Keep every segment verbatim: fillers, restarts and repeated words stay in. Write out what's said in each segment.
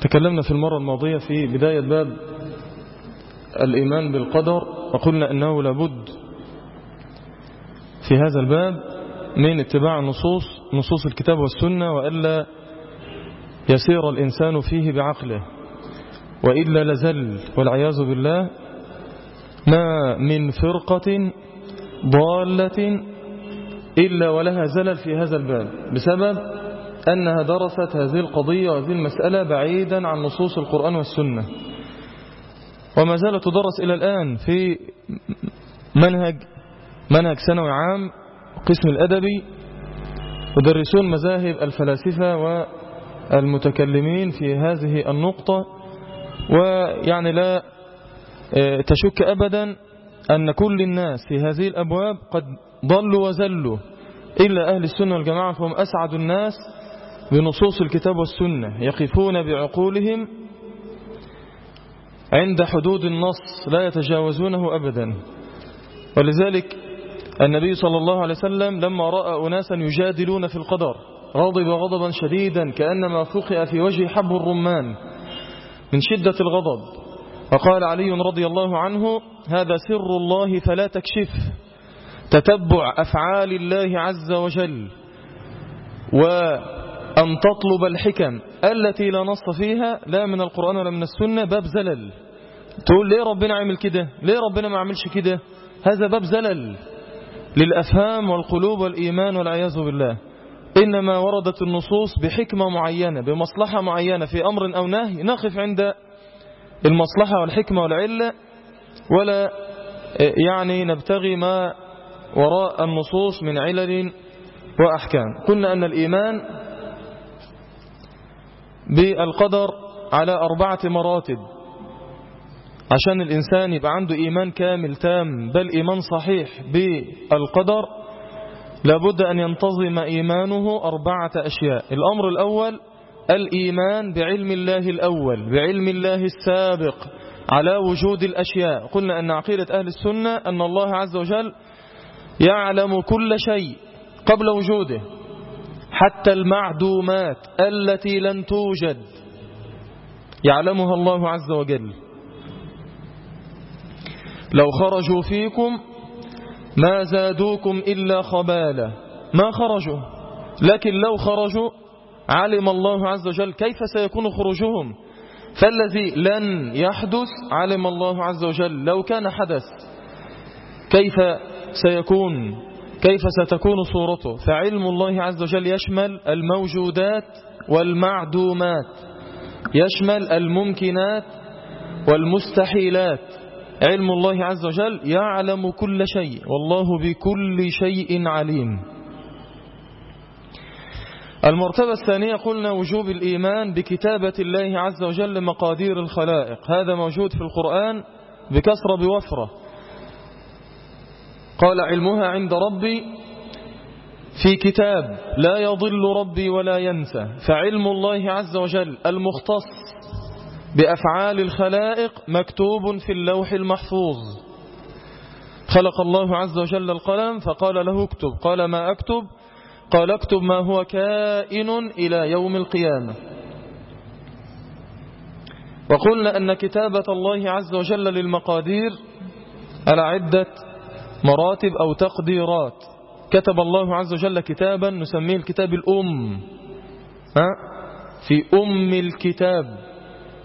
تكلمنا في المرة الماضية في بداية باب الإيمان بالقدر، وقلنا أنه لابد في هذا الباب من اتباع النصوص نصوص الكتاب والسنة، وألا يسير الإنسان فيه بعقله، وإلا لزل والعياذ بالله. ما من فرقة ضالة إلا ولها زلل في هذا الباب بسبب أنها درست هذه القضية وهذه المسألة بعيدا عن نصوص القرآن والسنة، وما زالت تدرس إلى الآن في منهج منهج ثانوي عام قسم الأدبي، يدرسون مذاهب الفلاسفة والمتكلمين في هذه النقطة. ويعني لا تشك أبدا أن كل الناس في هذه الأبواب قد ضلوا وزلوا، إلا أهل السنة والجماعة فهم أسعد الناس بنصوص الكتاب والسنة، يقفون بعقولهم عند حدود النص لا يتجاوزونه أبدا. ولذلك النبي صلى الله عليه وسلم لما رأى أناسا يجادلون في القدر غضب غضبا شديدا كأنما فقئ في وجه حب الرمان من شدة الغضب، وقال علي رضي الله عنه: هذا سر الله فلا تكشف، تتبع أفعال الله عز وجل وأن تطلب الحكم التي لا نص فيها لا من القرآن ولا من السنة باب زلل. تقول ليه ربنا عمل كده، ليه ربنا ما عملش كده، هذا باب زلل للأفهام والقلوب والإيمان والعياذ بالله. إنما وردت النصوص بحكمة معينة بمصلحة معينة في أمر أو نهي، نقف عند المصلحة والحكمة والعلة، ولا يعني نبتغي ما وراء النصوص من علل وأحكام. قلنا أن الإيمان بالقدر على أربعة مراتب. عشان الإنسان يبقى عنده إيمان كامل تام بل إيمان صحيح بالقدر لابد أن ينتظم إيمانه أربعة أشياء. الأمر الأول الإيمان بعلم الله الأول، بعلم الله السابق على وجود الأشياء. قلنا أن عقيدة أهل السنة أن الله عز وجل يعلم كل شيء قبل وجوده، حتى المعدومات التي لن توجد يعلمها الله عز وجل. لو خرجوا فيكم ما زادوكم إلا خبالا، ما خرجوا، لكن لو خرجوا علم الله عز وجل كيف سيكون خروجهم، فالذي لن يحدث علم الله عز وجل لو كان حدث كيف سيكون، كيف ستكون صورته. فعلم الله عز وجل يشمل الموجودات والمعدومات، يشمل الممكنات والمستحيلات. علم الله عز وجل يعلم كل شيء، والله بكل شيء عليم. المرتبة الثانية قلنا وجوب الإيمان بكتابة الله عز وجل مقادير الخلائق، هذا موجود في القرآن بكثرة بوفرة. قال: علمها عند ربي في كتاب لا يضل ربي ولا ينسى. فعلم الله عز وجل المختص بأفعال الخلائق مكتوب في اللوح المحفوظ. خلق الله عز وجل القلم فقال له اكتب، قال: ما أكتب؟ قال: اكتب ما هو كائن إلى يوم القيامة. وقلنا أن كتابة الله عز وجل للمقادير على عدة مراتب أو تقديرات. كتب الله عز وجل كتابا نسميه الكتاب الأم، ها؟ في أم الكتاب.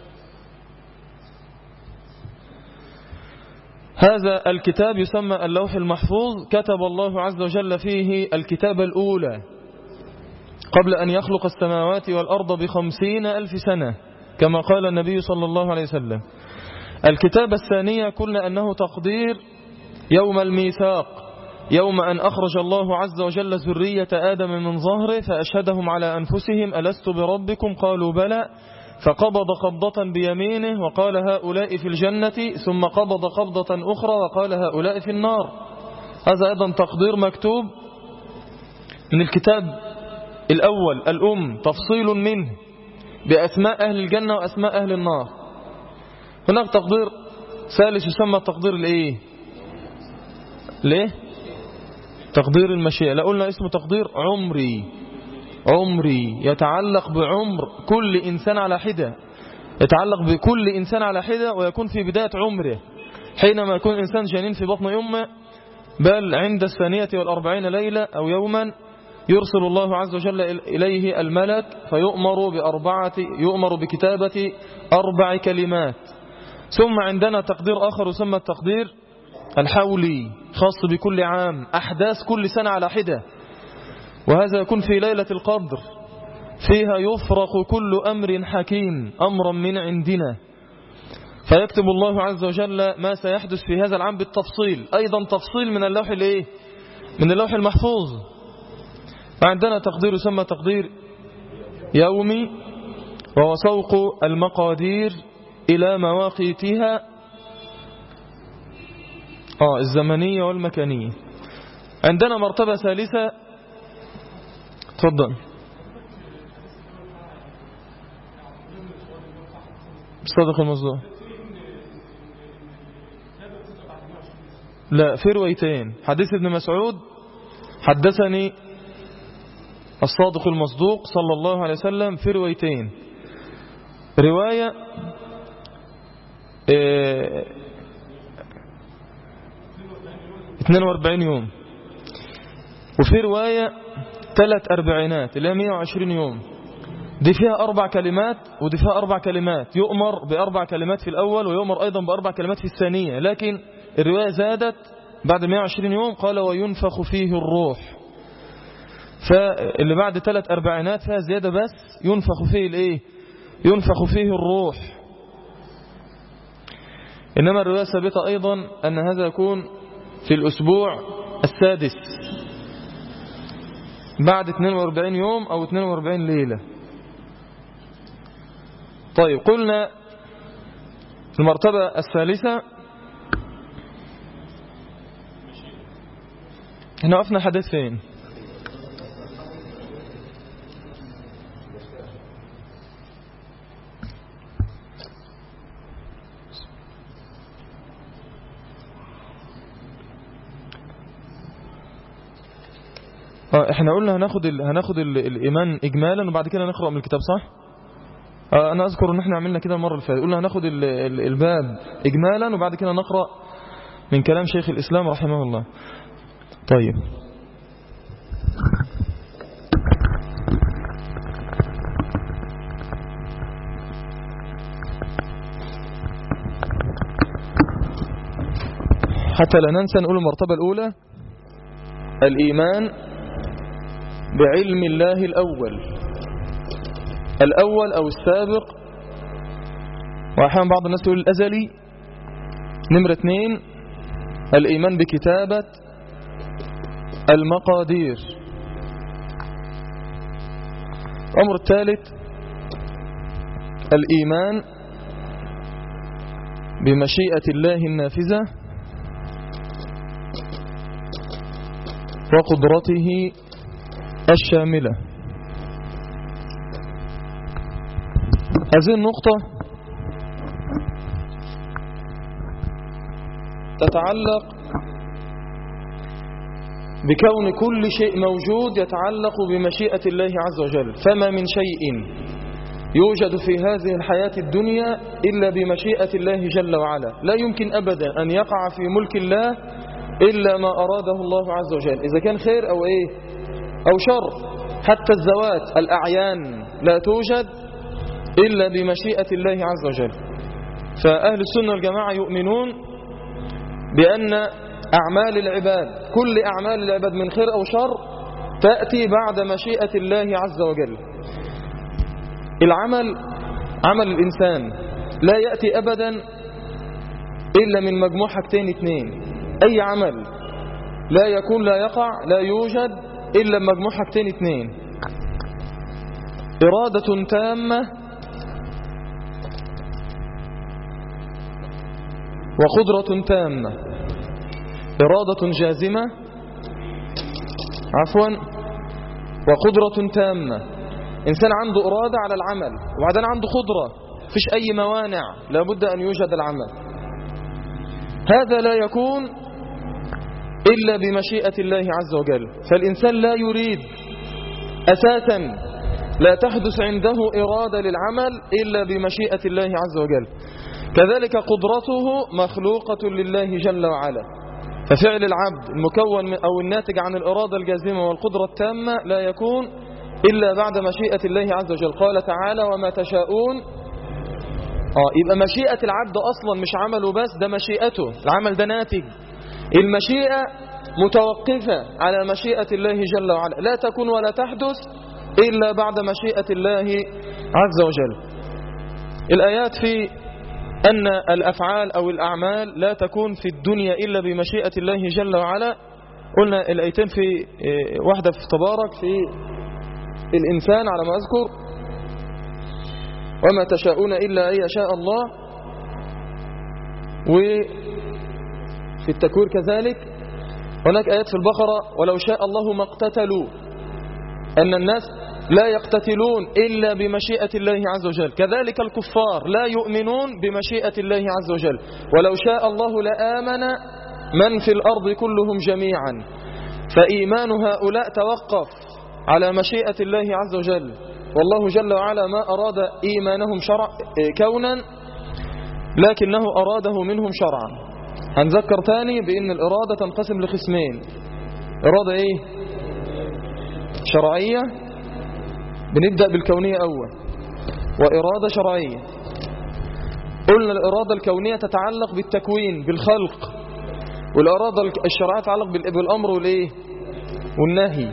هذا الكتاب يسمى اللوح المحفوظ، كتب الله عز وجل فيه الكتابة الأولى قبل أن يخلق السماوات والأرض بخمسين ألف سنة كما قال النبي صلى الله عليه وسلم. الكتابة الثانية قلنا أنه تقدير يوم الميثاق، يوم أن أخرج الله عز وجل ذرية آدم من ظهره فأشهدهم على أنفسهم ألست بربكم قالوا بلى، فقبض قبضة بيمينه وقال هؤلاء في الجنة، ثم قبض قبضة أخرى وقال هؤلاء في النار. هذا أيضا تقدير مكتوب من الكتاب الأول الأم، تفصيل منه بأسماء أهل الجنة وأسماء أهل النار. هناك تقدير ثالث يسمى تقدير الإيه؟ ليه؟ تقدير المشيئة. لا قلنا اسمه تقدير عمري، عمري يتعلق بعمر كل إنسان على حدة. يتعلق بكل إنسان على حدة، ويكون في بداية عمره حينما يكون إنسان جنين في بطن أمه، بل عند الثانية والأربعين ليلة أو يوما يرسل الله عز وجل إليه الملك فيؤمر بأربعة يؤمر بكتابة أربع كلمات. ثم عندنا تقدير آخر يسمى التقدير الحولي، خاص بكل عام، أحداث كل سنة على حدة، وهذا يكون في ليلة القدر، فيها يفرق كل أمر حكيم أمرا من عندنا، فيكتب الله عز وجل ما سيحدث في هذا العام بالتفصيل، أيضا تفصيل من اللوح الإيه؟ من اللوح المحفوظ. عندنا تقدير يسمى تقدير يومي، وهو سوق المقادير إلى مواقيتها آه الزمنية والمكانية. عندنا مرتبة ثالثة، تفضل. الصادق المصدوق، لا، في روايتين. حديث ابن مسعود حدثني الصادق المصدوق صلى الله عليه وسلم في روايتين، رواية اه اثنين وأربعين يوم، وفي رواية ثلاث أربعينات اللي هي مئة وعشرين يوم. دي فيها أربع كلمات ودي فيها أربع كلمات، يؤمر بأربع كلمات في الأول ويؤمر أيضا بأربع كلمات في الثانية، لكن الرواية زادت بعد مئة وعشرين يوم، قال وينفخ فيه الروح. فاللي بعد ثلاث أربعينات فيها زيادة، بس ينفخ فيه الإيه؟ ينفخ فيه الروح. إنما الرواية ثابتة أيضا أن هذا يكون في الأسبوع السادس بعد اثنين وأربعين يوم أو اثنين وأربعين ليلة. طيب، قلنا المرتبة الثالثة احنا وقفنا حديث فين؟ اه احنا قلنا هناخد ال... هناخد ال... الإيمان إجمالا وبعد كده نقرأ من الكتاب، صح؟ اه انا اذكر ان احنا عملنا كده المرة اللي فاتت، قلنا هناخد ال... ال... الباب إجمالا وبعد كده نقرأ من كلام شيخ الإسلام رحمه الله. طيب، حتى لا ننسى نقول المرتبة الأولى الإيمان بعلم الله الأول الأول أو السابق، وأحيانا بعض الناس يقول الأزلي. نمرة اثنين الإيمان بكتابة المقادير. الأمر الثالث الإيمان بمشيئة الله النافذة وقدرته الشاملة. هذه النقطة تتعلق بكون كل شيء موجود يتعلق بمشيئة الله عز وجل، فما من شيء يوجد في هذه الحياة الدنيا إلا بمشيئة الله جل وعلا، لا يمكن أبدا أن يقع في ملك الله إلا ما أراده الله عز وجل، إذا كان خير أو إيه أو شر. حتى الذوات الأعيان لا توجد إلا بمشيئة الله عز وجل. فأهل السنة والجماعة يؤمنون بأن أعمال العباد، كل أعمال العباد من خير أو شر، تأتي بعد مشيئة الله عز وجل. العمل عمل الإنسان لا يأتي أبدا إلا من مجموع حاجتين اثنين. أي عمل لا يكون لا يقع لا يوجد إلا مجموع حاجتين اثنين: إرادة تامة وقدرة تامة. إرادة جازمة عفوا وقدرة تامة. إنسان عنده إرادة على العمل وبعدين عنده قدرة، فيش أي موانع، لابد أن يوجد العمل. هذا لا يكون إلا بمشيئة الله عز وجل. فالإنسان لا يريد أساسا لا تحدث عنده إرادة للعمل إلا بمشيئة الله عز وجل. كذلك قدرته مخلوقة لله جل وعلا، ففعل العبد المكون أو الناتج عن الإرادة الجازمة والقدرة التامة لا يكون إلا بعد مشيئة الله عز وجل. قال تعالى وما تشاءون. آه يبقى مشيئة العبد أصلا مش عمله بس، ده مشيئته، العمل ده ناتج. المشيئة متوقفة على مشيئة الله جل وعلا، لا تكون ولا تحدث إلا بعد مشيئة الله عز وجل. الآيات في أن الأفعال أو الأعمال لا تكون في الدنيا إلا بمشيئة الله جل وعلا. قلنا الآيتين في واحدة في تبارك في الإنسان على ما أذكر، وما تشاءون إلا أن يشاء الله، وفي التكوير كذلك. هناك آيات في البقرة ولو شاء الله ما اقتتلوا، أن الناس لا يقتتلون إلا بمشيئة الله عز وجل. كذلك الكفار لا يؤمنون بمشيئة الله عز وجل. ولو شاء الله لآمن من في الأرض كلهم جميعا. فإيمان هؤلاء توقف على مشيئة الله عز وجل، والله جل وعلا ما أراد إيمانهم شرع كونا، لكنه أراده منهم شرعا. هنذكر تاني بأن الإرادة تنقسم لقسمين: إرادة إيه؟ شرعية، بنبدأ بالكونية أول، وإرادة شرعية. قلنا الإرادة الكونية تتعلق بالتكوين بالخلق، والإرادة الشرعية تتعلق بالأمر والإيه؟ والنهي.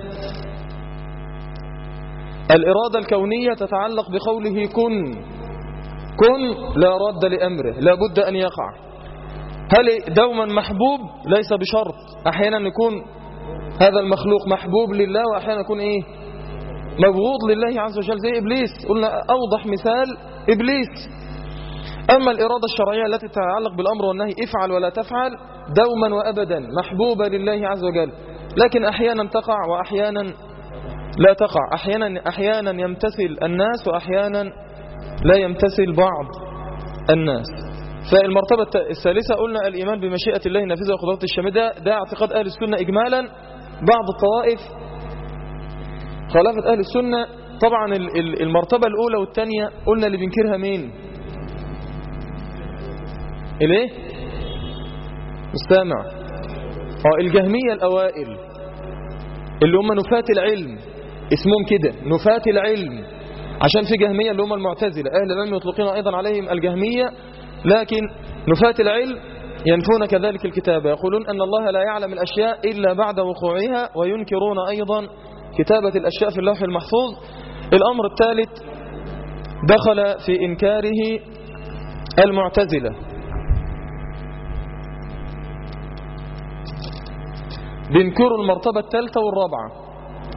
الإرادة الكونية تتعلق بقوله كن كن، لا رد لأمره، لا بد أن يقع. هل دوما محبوب؟ ليس بشرط، أحيانا يكون هذا المخلوق محبوب لله، وأحيانا يكون إيه؟ مبغوض لله عز وجل، زي إبليس. قلنا أوضح مثال إبليس. أما الإرادة الشرعية التي تتعلق بالأمر والنهي، افعل ولا تفعل، دوما وأبدا محبوبة لله عز وجل، لكن أحيانا تقع وأحيانا لا تقع. أحيانا, أحيانا يمتثل الناس وأحيانا لا يمتثل بعض الناس. فالمرتبة الثالثة قلنا الإيمان بمشيئة الله النافذة وقدرته الشاملة، ده اعتقاد أهل السنة إجمالا. بعض الطوائف خلافة أهل السنة. طبعا المرتبة الأولى والثانية قلنا اللي بينكرها مين؟ الايه؟ السامع. اه الجهمية الأوائل اللي هم نفاة العلم، اسمهم كده نفاة العلم، عشان في جهمية اللي هم المعتزلة، أهل العلم يطلقون أيضا عليهم الجهمية، لكن نفاة العلم ينفون كذلك الكتابة، يقولون أن الله لا يعلم الأشياء إلا بعد وقوعها، وينكرون أيضا كتابة الأشياء في اللوح المحفوظ. الأمر الثالث دخل في إنكاره المعتزلة، بينكروا المرتبة الثالثة والرابعة،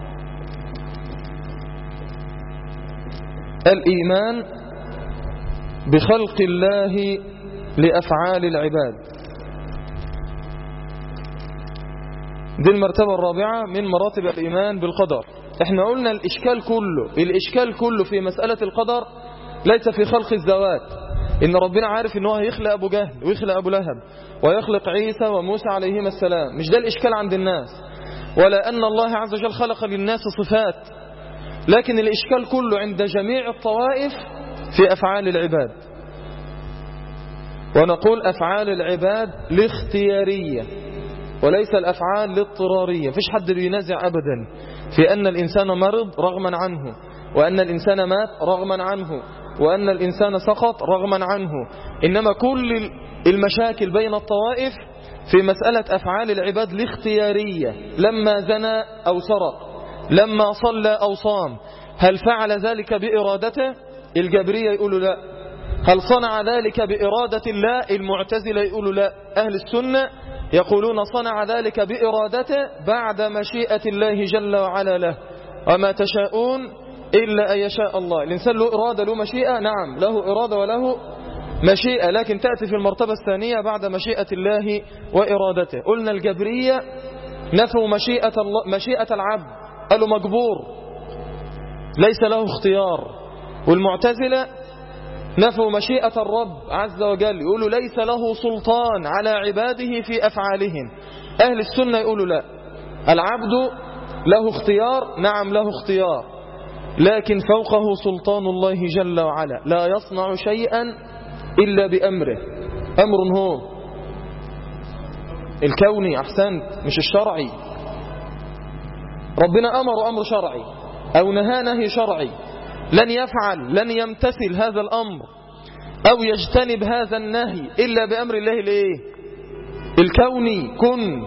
الإيمان بخلق الله لأفعال العباد. دي المرتبة الرابعة من مراتب الإيمان بالقدر. احنا قلنا الإشكال كله الإشكال كله في مسألة القدر ليس في خلق الذوات، إن ربنا عارف إنه هيخلق أبو جهل ويخلق أبو لهب ويخلق عيسى وموسى عليهما السلام، مش ده الإشكال عند الناس، ولا أن الله عز وجل خلق للناس صفات، لكن الإشكال كله عند جميع الطوائف في أفعال العباد. ونقول أفعال العباد الاختيارية وليس الأفعال الاضطرارية. فيش حد بينازع أبدا في أن الإنسان مرض رغما عنه، وأن الإنسان مات رغما عنه، وأن الإنسان سقط رغما عنه. إنما كل المشاكل بين الطوائف في مسألة أفعال العباد الاختيارية، لما زنى أو سرق، لما صلى أو صام، هل فعل ذلك بإرادته؟ الجبرية يقولوا لا. هل صنع ذلك بإرادة الله؟ المعتزلة يقولوا لا. أهل السنة يقولون صنع ذلك بإرادته بعد مشيئة الله جل وعلا له. وما تشاءون إلا أن يشاء الله. الإنسان له إرادة له مشيئة، نعم له إرادة وله مشيئة، لكن تأتي في المرتبة الثانية بعد مشيئة الله وإرادته. قلنا الجبرية نفوا مشيئة, الله مشيئة العبد، قالوا مجبور ليس له اختيار. والمعتزلة نفوا مشيئة الرب عز وجل، يقولوا ليس له سلطان على عباده في أفعالهم. أهل السنة يقولوا لا، العبد له اختيار، نعم له اختيار، لكن فوقه سلطان الله جل وعلا، لا يصنع شيئا إلا بأمره. أمر هو الكوني، أحسنت، مش الشرعي. ربنا أمر أمر شرعي أو نهى نهي شرعي، لن يفعل لن يمتثل هذا الأمر أو يجتنب هذا النهي إلا بأمر الله الإيه؟ الكوني. كن.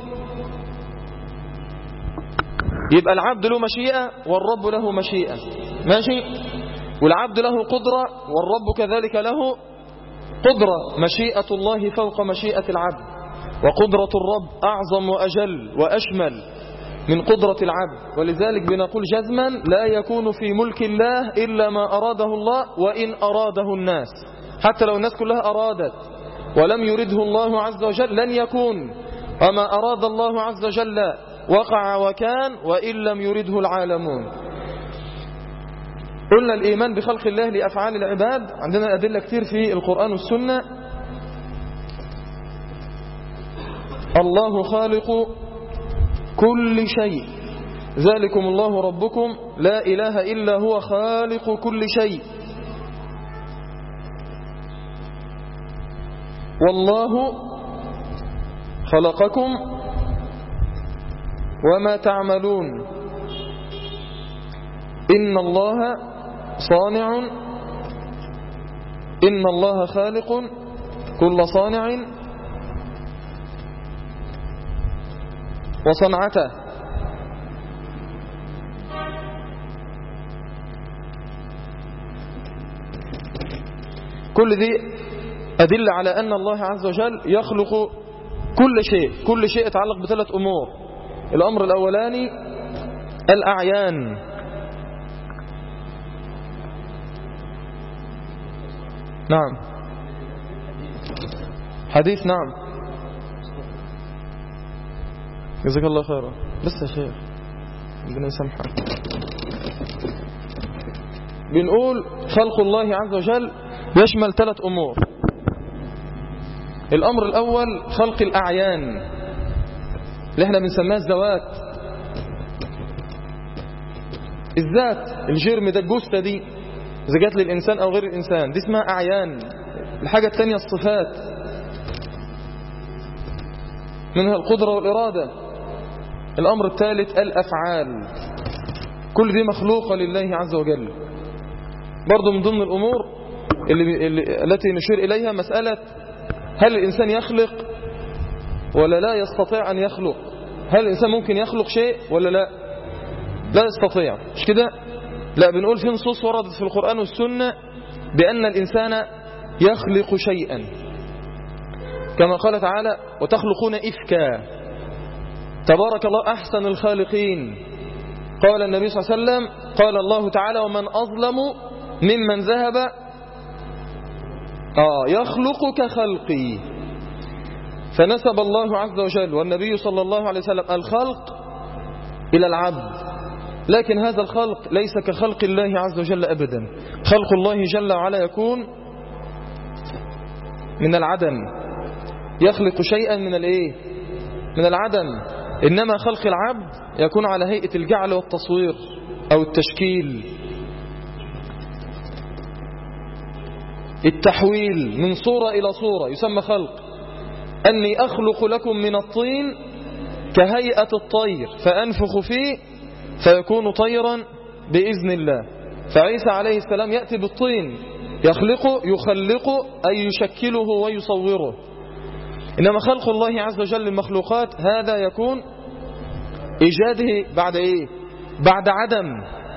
يبقى العبد له مشيئة والرب له مشيئة، ماشي؟ والعبد له قدرة والرب كذلك له قدرة. مشيئة الله فوق مشيئة العبد، وقدرة الرب أعظم وأجل وأشمل من قدرة العبد. ولذلك بنقول جزما لا يكون في ملك الله إلا ما أراده الله وإن أراده الناس. حتى لو الناس كلها أرادت ولم يرده الله عز وجل لن يكون، وما أراد الله عز وجل وقع وكان وإن لم يرده العالمون. قلنا الإيمان بخلق الله لأفعال العباد، عندنا أدلة كتير في القرآن والسنة. الله خالق كل شيء، ذلكم الله ربكم لا إله إلا هو خالق كل شيء. والله خلقكم وما تعملون إن الله صانع إن الله خالق كل صانع وصنعته. كل دي أدلة على أن الله عز وجل يخلق كل شيء. كل شيء يتعلق بثلاث أمور. الأمر الأولاني الأعيان، نعم حديث، نعم جزاك الله خيرا. بس يا شيخ ربنا يسامحك. بنقول خلق الله عز وجل يشمل ثلاث أمور. الأمر الأول خلق الأعيان اللي احنا بنسميها الذوات. الذات الجرم ده، الجثة دي إذا جات للإنسان أو غير الإنسان دي اسمها أعيان. الحاجة الثانية الصفات، منها القدرة والإرادة. الأمر الثالث الأفعال، كل دي مخلوقة لله عز وجل. برضو من ضمن الأمور اللي اللي التي نشير إليها مسألة هل الإنسان يخلق ولا لا يستطيع أن يخلق. هل الإنسان ممكن يخلق شيء ولا لا؟ لا يستطيع، مش كده؟ لا، بنقول في نصوص وردت في القرآن والسنة بأن الإنسان يخلق شيئا، كما قال تعالى وتخلقون إفكا تبارك الله أحسن الخالقين. قال النبي صلى الله عليه وسلم قال الله تعالى ومن أظلم ممن ذهب آه يخلق كخلقي. فنسب الله عز وجل والنبي صلى الله عليه وسلم الخلق إلى العبد، لكن هذا الخلق ليس كخلق الله عز وجل أبدا. خلق الله جل وعلا يكون من العدم، يخلق شيئا من الايه؟ من العدم. إنما خلق العبد يكون على هيئة الجعل والتصوير أو التشكيل، التحويل من صورة إلى صورة يسمى خلق. أني أخلق لكم من الطين كهيئة الطير فأنفخ فيه فيكون طيرا بإذن الله. فعيسى عليه السلام يأتي بالطين يخلقه يخلقه أي يشكله ويصوره. إنما خلق الله عز وجل المخلوقات هذا يكون إيجاده بعد إيه؟ بعد عدم.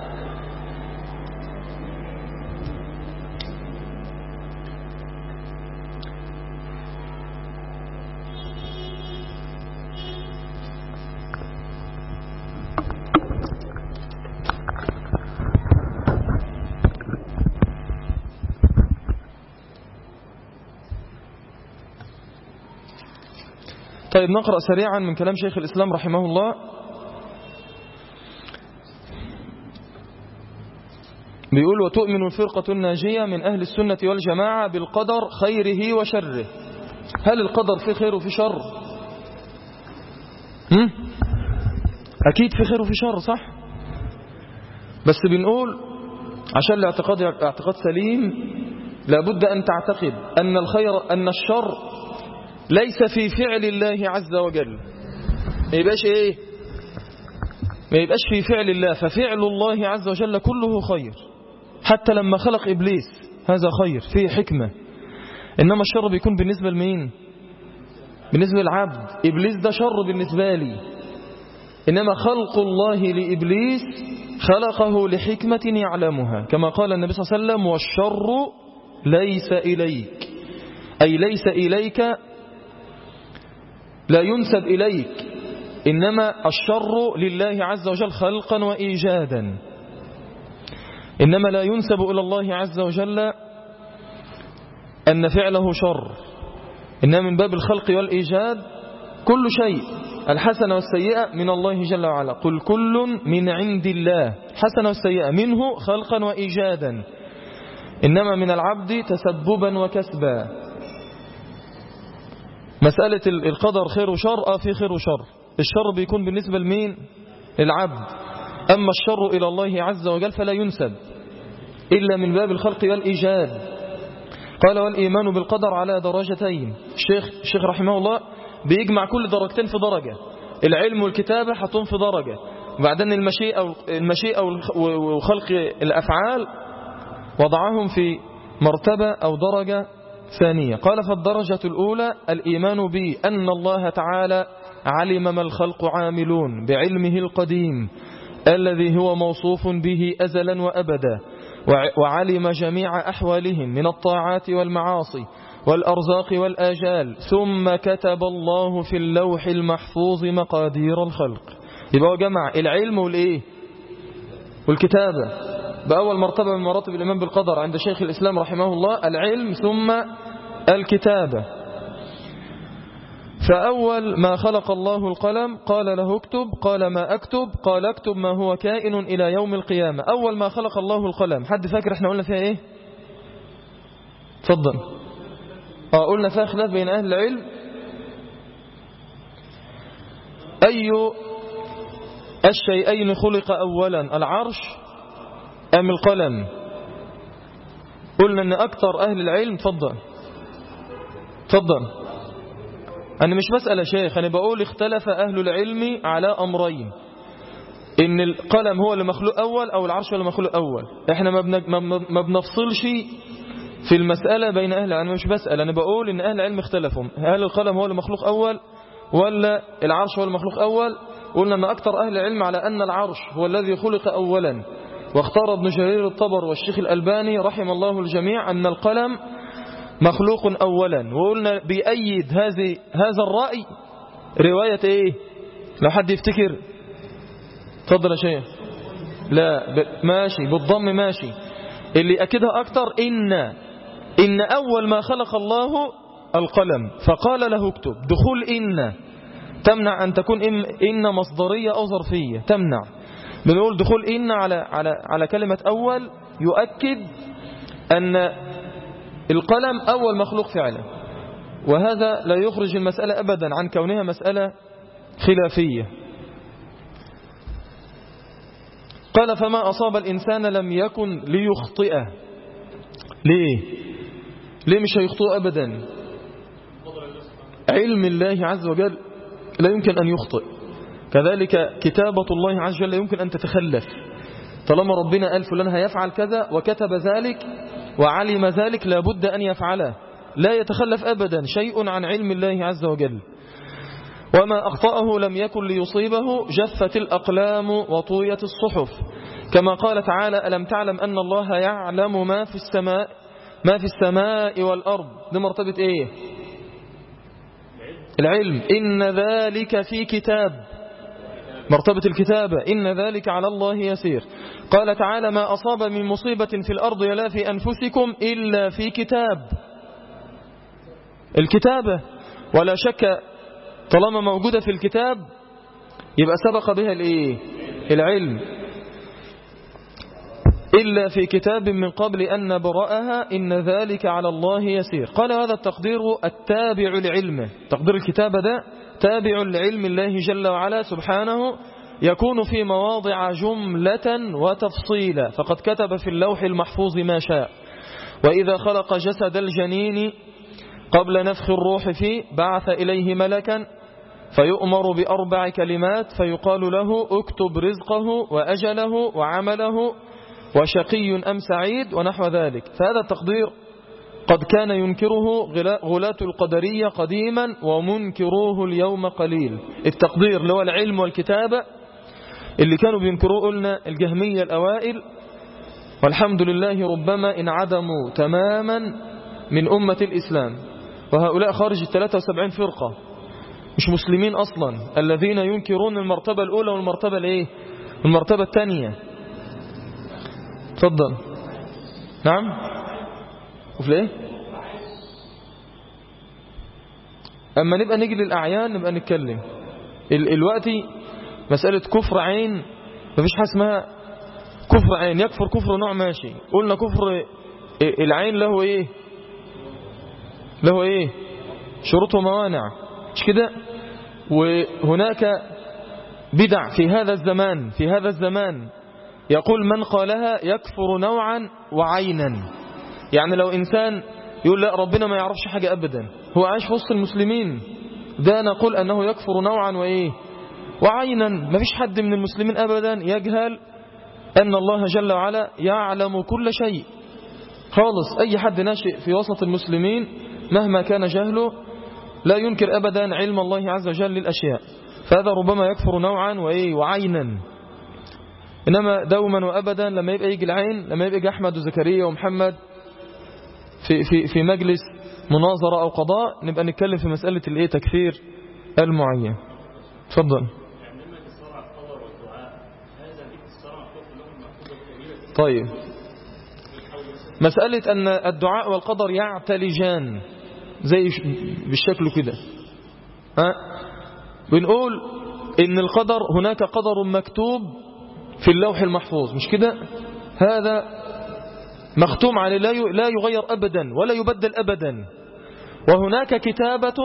طيب نقرأ سريعا من كلام شيخ الإسلام رحمه الله. بيقول وتؤمن الفرقة الناجية من أهل السنة والجماعة بالقدر خيره وشره. هل القدر في خير وفي شر؟ هم؟ أكيد في خير وفي شر، صح؟ بس بنقول عشان الاعتقاد اعتقاد سليم لابد أن تعتقد أن الخير أن الشر ليس في فعل الله عز وجل، ما يبقاش إيه ما يبقاش في فعل الله، ففعل الله عز وجل كله خير. حتى لما خلق إبليس هذا خير فيه حكمة، إنما الشر بيكون بالنسبة لمين؟ بالنسبة للعبد. إبليس ده شر بالنسبة لي، إنما خلق الله لإبليس خلقه لحكمة يعلمها، كما قال النبي صلى الله عليه وسلم: والشر ليس إليك، أي ليس إليك، لا ينسب إليك، إنما الشر لله عز وجل خلقا وإيجادا، إنما لا ينسب إلى الله عز وجل أن فعله شر، إنما من باب الخلق والإيجاد كل شيء. الحسنة والسيئة من الله جل وعلا، قل كل من عند الله، حسنة والسيئة منه خلقا وإيجادا، إنما من العبد تسببا وكسبا. مسألة القدر خير وشر، آه في خير وشر. الشر بيكون بالنسبة لمين؟ للعبد، أما الشر إلى الله عز وجل فلا ينسب إلا من باب الخلق والإيجاد. قال: والإيمان بالقدر على درجتين. الشيخ الشيخ رحمه الله بيجمع كل درجتين في درجة، العلم والكتابة حطهم في درجة، وبعدين المشيئة المشيئة وخلق الأفعال وضعهم في مرتبة أو درجة ثانية. قال: فالدرجة الأولى الإيمان بأن الله تعالى علم ما الخلق عاملون بعلمه القديم الذي هو موصوف به أزلا وأبدا، وعلم جميع أحوالهم من الطاعات والمعاصي والأرزاق والآجال، ثم كتب الله في اللوح المحفوظ مقادير الخلق. يبقى هو جمع العلم والإيه والكتابة بأول مرتبة من مراتب الإيمان بالقدر عند شيخ الإسلام رحمه الله، العلم ثم الكتابة. فأول ما خلق الله القلم قال له اكتب، قال ما أكتب؟ قال اكتب ما هو كائن إلى يوم القيامة. أول ما خلق الله القلم، حد فاكر احنا قلنا فيها ايه؟ تفضل. اه قلنا فيها خلاف بين أهل العلم، أي الشيئين خلق أولا، العرش أم القلم؟ قلنا أن أكثر أهل العلم، تفضل تفضل أنا مش بسأل يا شيخ، أنا بقول اختلف أهل العلم على أمرين، إن القلم هو اللي مخلوق أول أو العرش هو اللي مخلوق أول. إحنا ما بنفصلش في المسألة بين أهل العلم، مش بسأل، أنا بقول إن أهل العلم اختلفوا هل القلم هو اللي مخلوق أول ولا العرش هو المخلوق أول. قلنا أن أكثر أهل العلم على أن العرش هو الذي خلق أولا، واختار ابن جرير الطبر والشيخ الألباني رحم الله الجميع أن القلم مخلوق أولا. وقلنا بيأيد هذه هذا الرأي رواية إيه؟ لو حد يفتكر، تفضل يا شيخ. لا ب... ماشي بالضم، ماشي. اللي أكدها أكتر إن إن أول ما خلق الله القلم فقال له اكتب. دخول إن تمنع أن تكون إن, إن مصدرية أو ظرفية، تمنع. بنقول دخول إن على على على كلمة أول يؤكد أن القلم أول مخلوق فعلا، وهذا لا يخرج المسألة أبدا عن كونها مسألة خلافية. قال: فما أصاب الإنسان لم يكن ليخطئه. ليه ليه مش هيخطئ أبدا؟ علم الله عز وجل لا يمكن أن يخطئ، كذلك كتابة الله عز وجل لا يمكن أن تتخلف. طالما ربنا قال فلان هيفعل كذا وكتب ذلك وعلم ذلك لابد أن يفعله، لا يتخلف أبدا شيء عن علم الله عز وجل. وما أخطأه لم يكن ليصيبه، جفت الأقلام وطويت الصحف، كما قال تعالى: ألم تعلم أن الله يعلم ما في السماء ما في السماء والأرض. دي مرتبة إيه؟ العلم. إن ذلك في كتاب، مرتبة الكتابة، إن ذلك على الله يسير. قال تعالى: ما أصاب من مصيبة في الأرض ولا في أنفسكم إلا في كتاب. الكتابة ولا شك طالما موجودة في الكتاب يبقى سبق بها الإيه؟ العلم. إلا في كتاب من قبل أن نبرأها إن ذلك على الله يسير. قال: هذا التقدير التابع لعلمه، تقدير الكتابة ده تابع لعلم الله جل وعلا سبحانه يكون في مواضع جملة وتفصيلا، فقد كتب في اللوح المحفوظ ما شاء. وإذا خلق جسد الجنين قبل نفخ الروح فيه بعث إليه ملكا فيؤمر بأربع كلمات فيقال له اكتب رزقه وأجله وعمله وشقي أم سعيد ونحو ذلك. فهذا التقدير قد كان ينكره غلاة القدرية قديما ومنكروه اليوم قليل. التقدير اللي هو العلم والكتابة اللي كانوا بينكروه قلنا الجهمية الأوائل، والحمد لله ربما انعدموا تماما من أمة الإسلام، وهؤلاء خارج الثلاثة وسبعين فرقة مش مسلمين أصلا، الذين ينكرون المرتبة الأولى والمرتبة الإيه؟ المرتبة الثانية. تفضل. نعم. وفي ايه؟ اما نبقى نيجي للأعيان نبقى نتكلم. ال الوقت مسألة كفر عين مفيش حاجة اسمها كفر عين. يكفر كفر نوع ماشي، قلنا كفر العين له ايه؟ له ايه؟ شروط وموانع مش كده؟ وهناك بدع في هذا الزمان في هذا الزمان يقول من قالها يكفر نوعا وعينا. يعني لو إنسان يقول لا ربنا ما يعرفش حاجة أبدا، هو عايش في وسط المسلمين، ده نقول أنه يكفر نوعا وإيه وعينا. ما فيش حد من المسلمين أبدا يجهل أن الله جل وعلا يعلم كل شيء خالص. أي حد ناشئ في وسط المسلمين مهما كان جهله لا ينكر أبدا علم الله عز وجل للأشياء، فهذا ربما يكفر نوعا وإيه وعينا. إنما دوما وأبدا لما يبقى يجي العين، لما يبقى يجي أحمد وزكريا ومحمد في في في مجلس مناظرة أو قضاء نبقى نتكلم في مسألة الإيه تكفير المعين. تفضل. طيب، مسألة أن الدعاء والقدر يعتلجان زي بالشكل كده، ها بنقول إن القدر هناك قدر مكتوب في اللوح المحفوظ مش كده؟ هذا مختوم عليه لا يغير أبدا ولا يبدل أبدا. وهناك كتابة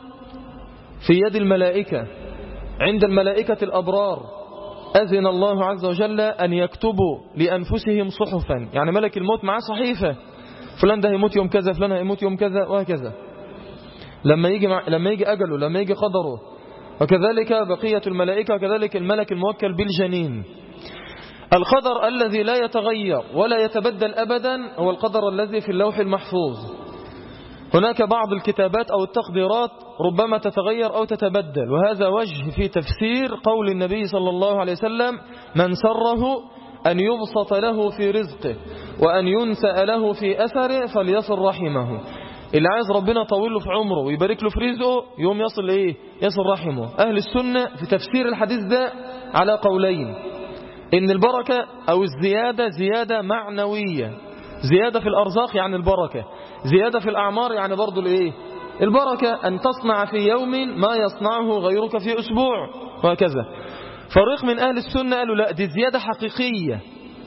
في يد الملائكة عند الملائكة الأبرار أذن الله عز وجل أن يكتبوا لأنفسهم صحفا. يعني ملك الموت معاه صحيفة، فلان ده هيموت يوم كذا، فلان هيموت يوم كذا، وهكذا لما يجي مع... لما يجي أجله، لما يجي قدره. وكذلك بقية الملائكة، وكذلك الملك الموكل بالجنين. القدر الذي لا يتغير ولا يتبدل أبدا هو القدر الذي في اللوح المحفوظ. هناك بعض الكتابات أو التقديرات ربما تتغير أو تتبدل، وهذا وجه في تفسير قول النبي صلى الله عليه وسلم من سره أن يبسط له في رزقه وأن ينسأ له في أثره فليصل رحمه. اللي عايز ربنا طويل له في عمره ويبارك له في رزقه يوم يصل إيه؟ يصل رحمه. أهل السنة في تفسير الحديث ده على قولين، إن البركة أو الزيادة زيادة معنوية، زيادة في الأرزاق يعني البركة، زيادة في الأعمار يعني برضو الإيه؟ البركة. أن تصنع في يوم ما يصنعه غيرك في أسبوع وهكذا. فريق من أهل السنة قالوا لا، دي زيادة حقيقية،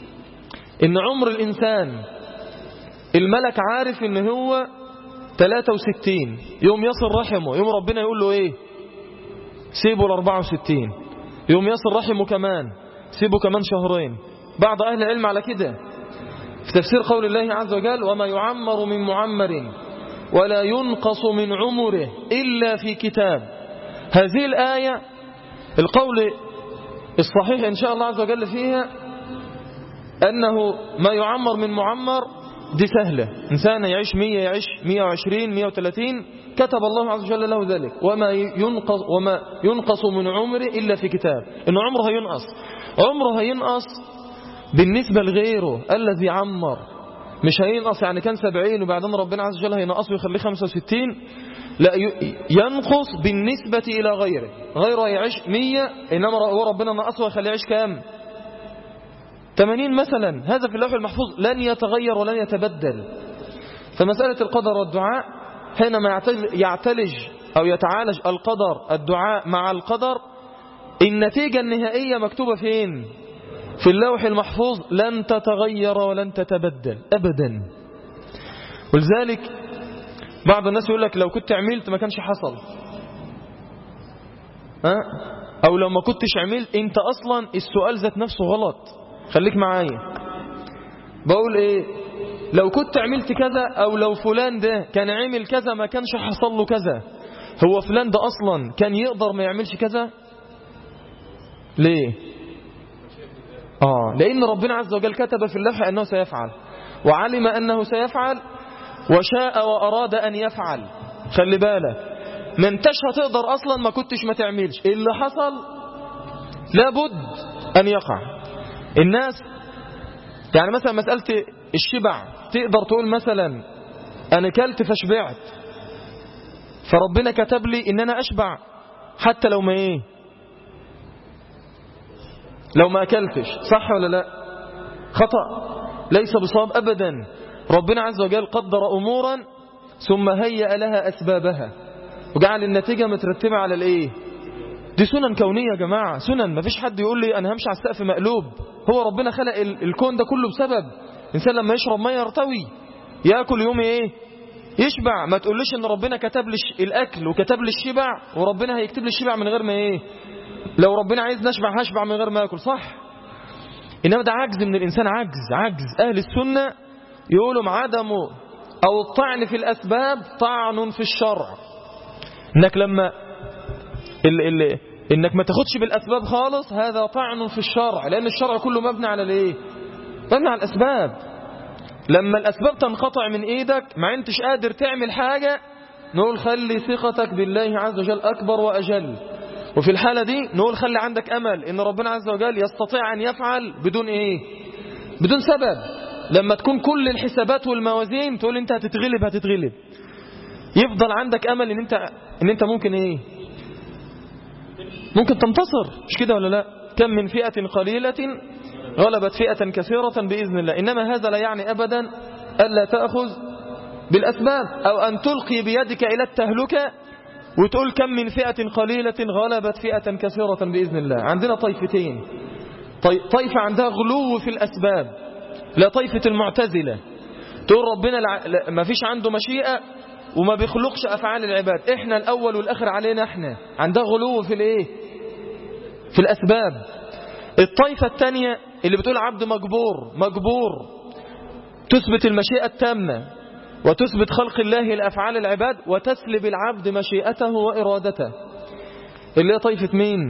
إن عمر الإنسان الملك عارف إن هو ثلاثة وستين يوم يصل رحمه، يوم ربنا يقول له إيه؟ سيبه الأربعة وستين، يوم يصل رحمه كمان سيبه كمان شهرين. بعض أهل العلم على كده في تفسير قول الله عز وجل وما يعمر من معمر ولا ينقص من عمره إلا في كتاب. هذه الآية القول الصحيح إن شاء الله عز وجل فيها أنه ما يعمر من معمر دي سهلة، إنسان يعيش مية يعيش مية وعشرين مية وثلاثين كتب الله عز وجل له ذلك. وما ينقص, وما ينقص من عمره إلا في كتاب، إنه عمره هينقص، عمره هينقص بالنسبة لغيره الذي عمر، مش هينقص يعني كان سبعين وبعدين ربنا عز وجل هينقصه ويخليه خمسة وستين، لا ينقص بالنسبة إلى غيره. غيره يعيش مية إنما هو ربنا نقصه ويخليه يعيش كام؟ ثمانين مثلا. هذا في اللوح المحفوظ لن يتغير ولن يتبدل. فمسألة القدر والدعاء حينما يعتلج أو يتعالج القدر الدعاء مع القدر، النتيجة النهائية مكتوبة فين؟ في اللوح المحفوظ، لن تتغير ولن تتبدل أبدا. ولذلك بعض الناس يقول لك لو كنت عملت ما كانش حصل. ها؟ أو لو ما كنتش عملت، أنت أصلا السؤال ذات نفسه غلط. خليك معايا، بقول إيه؟ لو كنت عملت كذا، أو لو فلان ده كان عمل كذا ما كانش حصل له كذا. هو فلان ده أصلا كان يقدر ما يعملش كذا؟ ليه؟ آه لأن ربنا عز وجل كتب في اللوح أنه سيفعل، وعلم أنه سيفعل، وشاء وأراد أن يفعل. خلي بالك، ما انتش هتقدر أصلا ما كنتش ما تعملش. اللي حصل لابد أن يقع. الناس يعني مثلا مسألة الشبع، تقدر تقول مثلا أنا كلت فشبعت، فربنا كتب لي إن أنا أشبع حتى لو ما إيه لو ما أكلتش. صح ولا لا؟ خطأ، ليس بصواب أبدا. ربنا عز وجل قدر أمورا ثم هيأ لها أسبابها وجعل النتيجة مترتبة على الإيه؟ دي سنن كونية يا جماعة، سنن. ما فيش حد يقول لي أنا همشي على السقف مقلوب. هو ربنا خلق الكون ده كله بسبب. إنسان لما يشرب مية يرتوي، يأكل يوم إيه؟ يشبع. ما تقوليش إن ربنا كتب لي الأكل وكتب لي الشبع، وربنا هيكتب لي الشبع من غير ما إيه؟ لو ربنا عايز نشبع هشبع من غير ما أكل، صح؟ إنما ده عجز من الإنسان، عجز عجز. أهل السنة يقولوا عدم أو الطعن في الأسباب طعن في الشرع. إنك لما ال ال إنك ما تاخدش بالأسباب خالص، هذا طعن في الشرع، لأن الشرع كله مبني على الإيه؟ مبني على الأسباب. لما الأسباب تنقطع من إيدك ما انتش قادر تعمل حاجة، نقول خلي ثقتك بالله عز وجل أكبر وأجل. وفي الحالة دي نقول خلي عندك أمل إن ربنا عز وجل يستطيع أن يفعل بدون إيه؟ بدون سبب. لما تكون كل الحسابات والموازين تقول أنت هتتغلب هتتغلب، يفضل عندك أمل إن أنت إن أنت ممكن إيه؟ ممكن تنتصر. مش كده ولا لا؟ كم من فئة قليلة غلبت فئة كثيرة بإذن الله. إنما هذا لا يعني أبدا ألا تأخذ بالأسباب، أو أن تلقي بيدك إلى التهلكة وتقول كم من فئة قليلة غلبت فئة كثيرة بإذن الله. عندنا طائفتين، طائفة عندها غلو في الأسباب، لا طائفة المعتزلة تقول ربنا ما فيش عنده مشيئة وما بيخلقش أفعال العباد، إحنا الأول والآخر علينا إحنا. عندها غلو في الإيه؟ في الأسباب. الطائفة الثانية اللي بتقول عبد مجبور مجبور، تثبت المشيئة التامة وتثبت خلق الله لأفعال العباد وتسلب العبد مشيئته وإرادته، اللي هي طائفة مين؟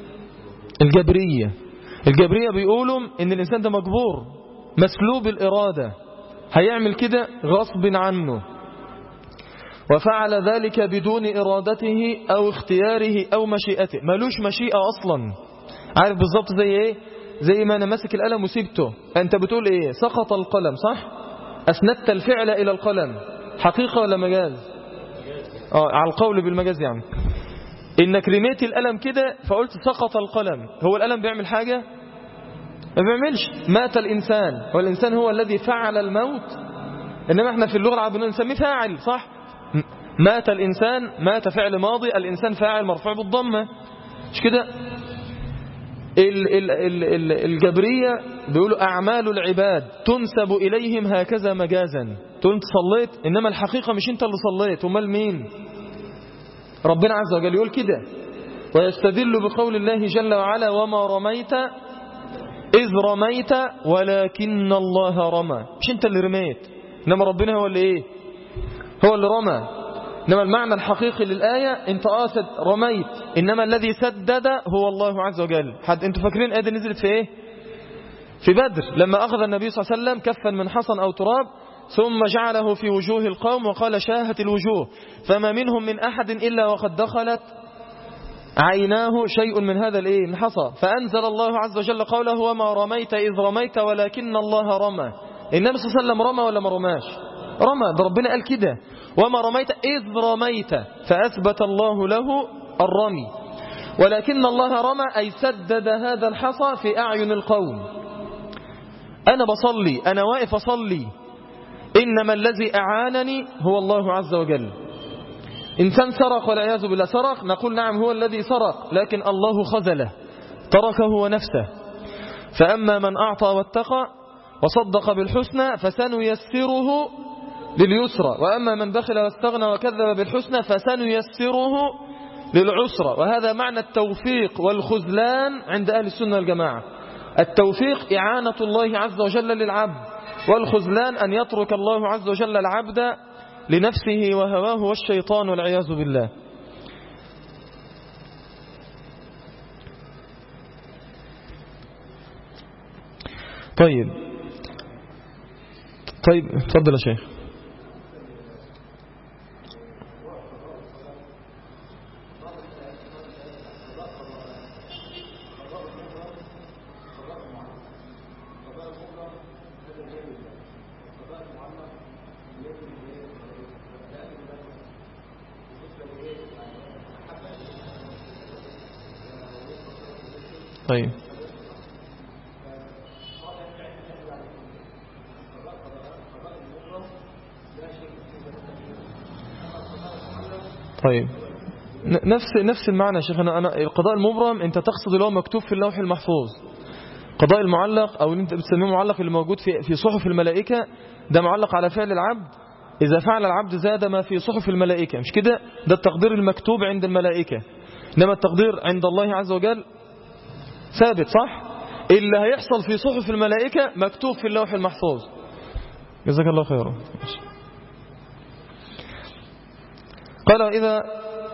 الجبرية. الجبرية بيقولوا إن الإنسان ده مجبور مسلوب الإرادة، هيعمل كده غصب عنه، وفعل ذلك بدون إرادته أو اختياره أو مشيئته، ملوش مشيئة أصلا. عارف بالضبط زي إيه؟ زي ما أنا ماسك القلم وسيبته. أنت بتقول إيه؟ سقط القلم، صح؟ أسندت الفعل إلى القلم، حقيقة ولا مجاز؟ آه على القول بالمجاز. يعني إنك رميت القلم كده فقلت سقط القلم، هو القلم بيعمل حاجة؟ ما بيعملش. مات الإنسان، والإنسان هو الذي فعل الموت، إنما إحنا في اللغة العربية نسميه فاعل، صح؟ مات الإنسان، مات فعل ماضي، الإنسان فاعل مرفوع بالضمة، مش كده؟ ال ال ال ال الجبرية بيقولوا أعمال العباد تنسب إليهم هكذا مجازا. تقول أنت صليت، إنما الحقيقة مش أنت اللي صليت، امال مين؟ ربنا عز وجل يقول كده، ويستدل بقول الله جل وعلا وما رميت إذ رميت ولكن الله رمى. مش أنت اللي رميت، إنما ربنا هو اللي إيه؟ هو اللي رمى. إنما المعنى الحقيقي للآية أنت قاصد رميت، إنما الذي سدد هو الله عز وجل. حد أنتوا فاكرين آية نزلت في إيه؟ في بدر، لما أخذ النبي صلى الله عليه وسلم كفا من حصن أو تراب ثم جعله في وجوه القوم وقال شاهت الوجوه فما منهم من أحد إلا وقد دخلت عيناه شيء من هذا الإيه؟ من حصى، فأنزل الله عز وجل قوله وما رميت إذ رميت ولكن الله رمى. النبي صلى الله عليه وسلم رمى ولا ما رماش؟ رمى. ده ربنا قال كده وما رميت إذ رميت، فأثبت الله له الرمي. ولكن الله رمى أي سدد هذا الحصى في أعين القوم. أنا بصلي، أنا واقف أصلي، إنما الذي أعانني هو الله عز وجل. إنسان سرق والعياذ بالله، سرق نقول نعم هو الذي سرق، لكن الله خذله تركه ونفسه. فأما من أعطى واتقى وصدق بالحسنى فسنيسره لليسرى، وأما من بخل واستغنى وكذب بالحسنى فسنيسره للعسرة. وهذا معنى التوفيق والخذلان عند أهل السنة والجماعة. التوفيق إعانة الله عز وجل للعبد، والخذلان أن يترك الله عز وجل العبد لنفسه وهواه والشيطان والعياذ بالله. طيب طيب تفضل يا شيخ. طيب طيب نفس نفس المعنى يا شيخ. أنا أنا القضاء المبرم أنت تقصد اللي هو مكتوب في اللوح المحفوظ. قضاء المعلق أو اللي أنت بتسميه معلق اللي موجود في في صحف الملائكة، ده معلق على فعل العبد. إذا فعل العبد زاد ما في صحف الملائكة، مش كده؟ ده التقدير المكتوب عند الملائكة. إنما التقدير عند الله عز وجل ثابت، صح؟ اللي هيحصل في صحف الملائكة مكتوب في اللوح المحفوظ. جزاك الله خيرا. قال إذا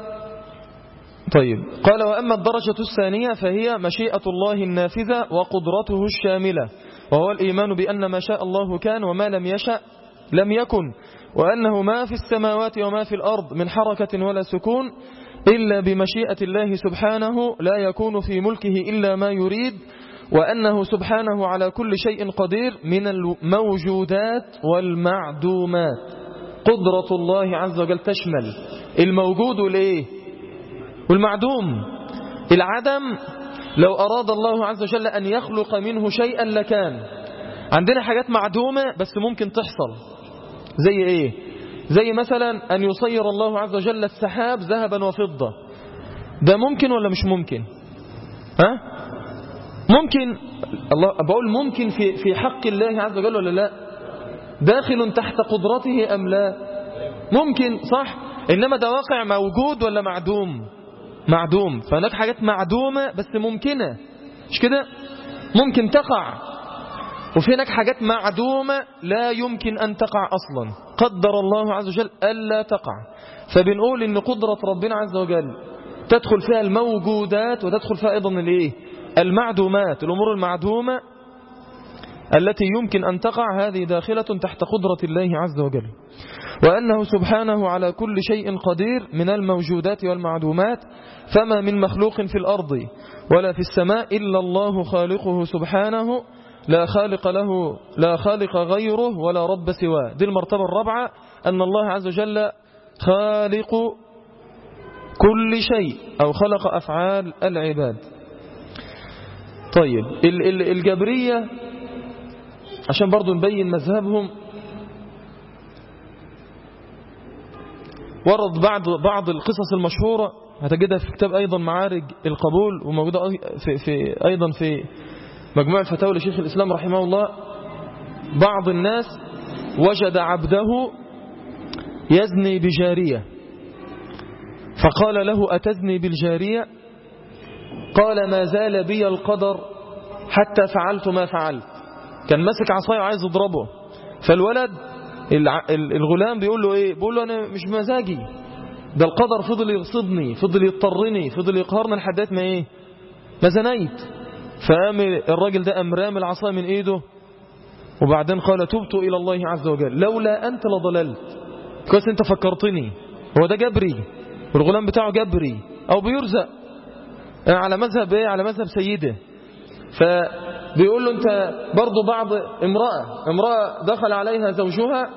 طيب قال وأما الدرجة الثانية فهي مشيئة الله النافذة وقدرته الشاملة، وهو الإيمان بأن ما شاء الله كان وما لم يشأ لم يكن، وأنه ما في السماوات وما في الأرض من حركة ولا سكون إلا بمشيئة الله سبحانه، لا يكون في ملكه إلا ما يريد، وأنه سبحانه على كل شيء قدير من الموجودات والمعدومات. قدرة الله عز وجل تشمل الموجود والإيه والمعدوم. العدم لو أراد الله عز وجل أن يخلق منه شيئا لكان. عندنا حاجات معدومة بس ممكن تحصل، زي إيه؟ زي مثلا أن يصير الله عز وجل السحاب ذهبا وفضة. ده ممكن ولا مش ممكن؟ ها؟ ممكن. الله بقول ممكن في في حق الله عز وجل ولا لا؟ داخل تحت قدرته أم لا؟ ممكن، صح؟ إنما ده واقع موجود ولا معدوم؟ معدوم. فهناك حاجات معدومة بس ممكنة، مش كده؟ ممكن تقع. وفي هناك حاجات معدومة لا يمكن أن تقع أصلا، قدر الله عز وجل ألا تقع. فبنقول إن قدرة ربنا عز وجل تدخل فيها الموجودات وتدخل فيها أيضا الإيه؟ المعدومات. الأمور المعدومة التي يمكن أن تقع هذه داخلة تحت قدرة الله عز وجل. وأنه سبحانه على كل شيء قدير من الموجودات والمعدومات، فما من مخلوق في الأرض ولا في السماء إلا الله خالقه سبحانه، لا خالق له لا خالق غيره ولا رب سواه. دي المرتبة الرابعة، أن الله عز وجل خالق كل شيء أو خلق أفعال العباد. طيب الجبرية عشان برضو نبين مذهبهم، ورد بعض بعض القصص المشهورة هتجدها في كتاب أيضا معارج القبول، وموجودة في, في أيضا في مجموع الفتاوى لشيخ الإسلام رحمه الله. بعض الناس وجد عبده يزني بجارية، فقال له أتزني بالجارية؟ قال ما زال بي القدر حتى فعلت ما فعلت. كان ماسك عصايه وعايز يضربه، فالولد الغلام بيقول له ايه؟ بيقول له انا مش مزاجي، ده القدر فضل يغصبني، فضل يضطرني، فضل يقهرني لحد ما ايه ما زنيت. فقام الراجل ده قام رامي العصا من ايده، وبعدين قال تبت الى الله عز وجل لولا انت لضللت. كويس انت فكرتني. هو ده جبري، والغلام بتاعه جبري او بيرزق على مذهب ايه؟ على مذهب سيده. فبيقول له انت برضو بعض امرأة امرأة دخل عليها زوجها،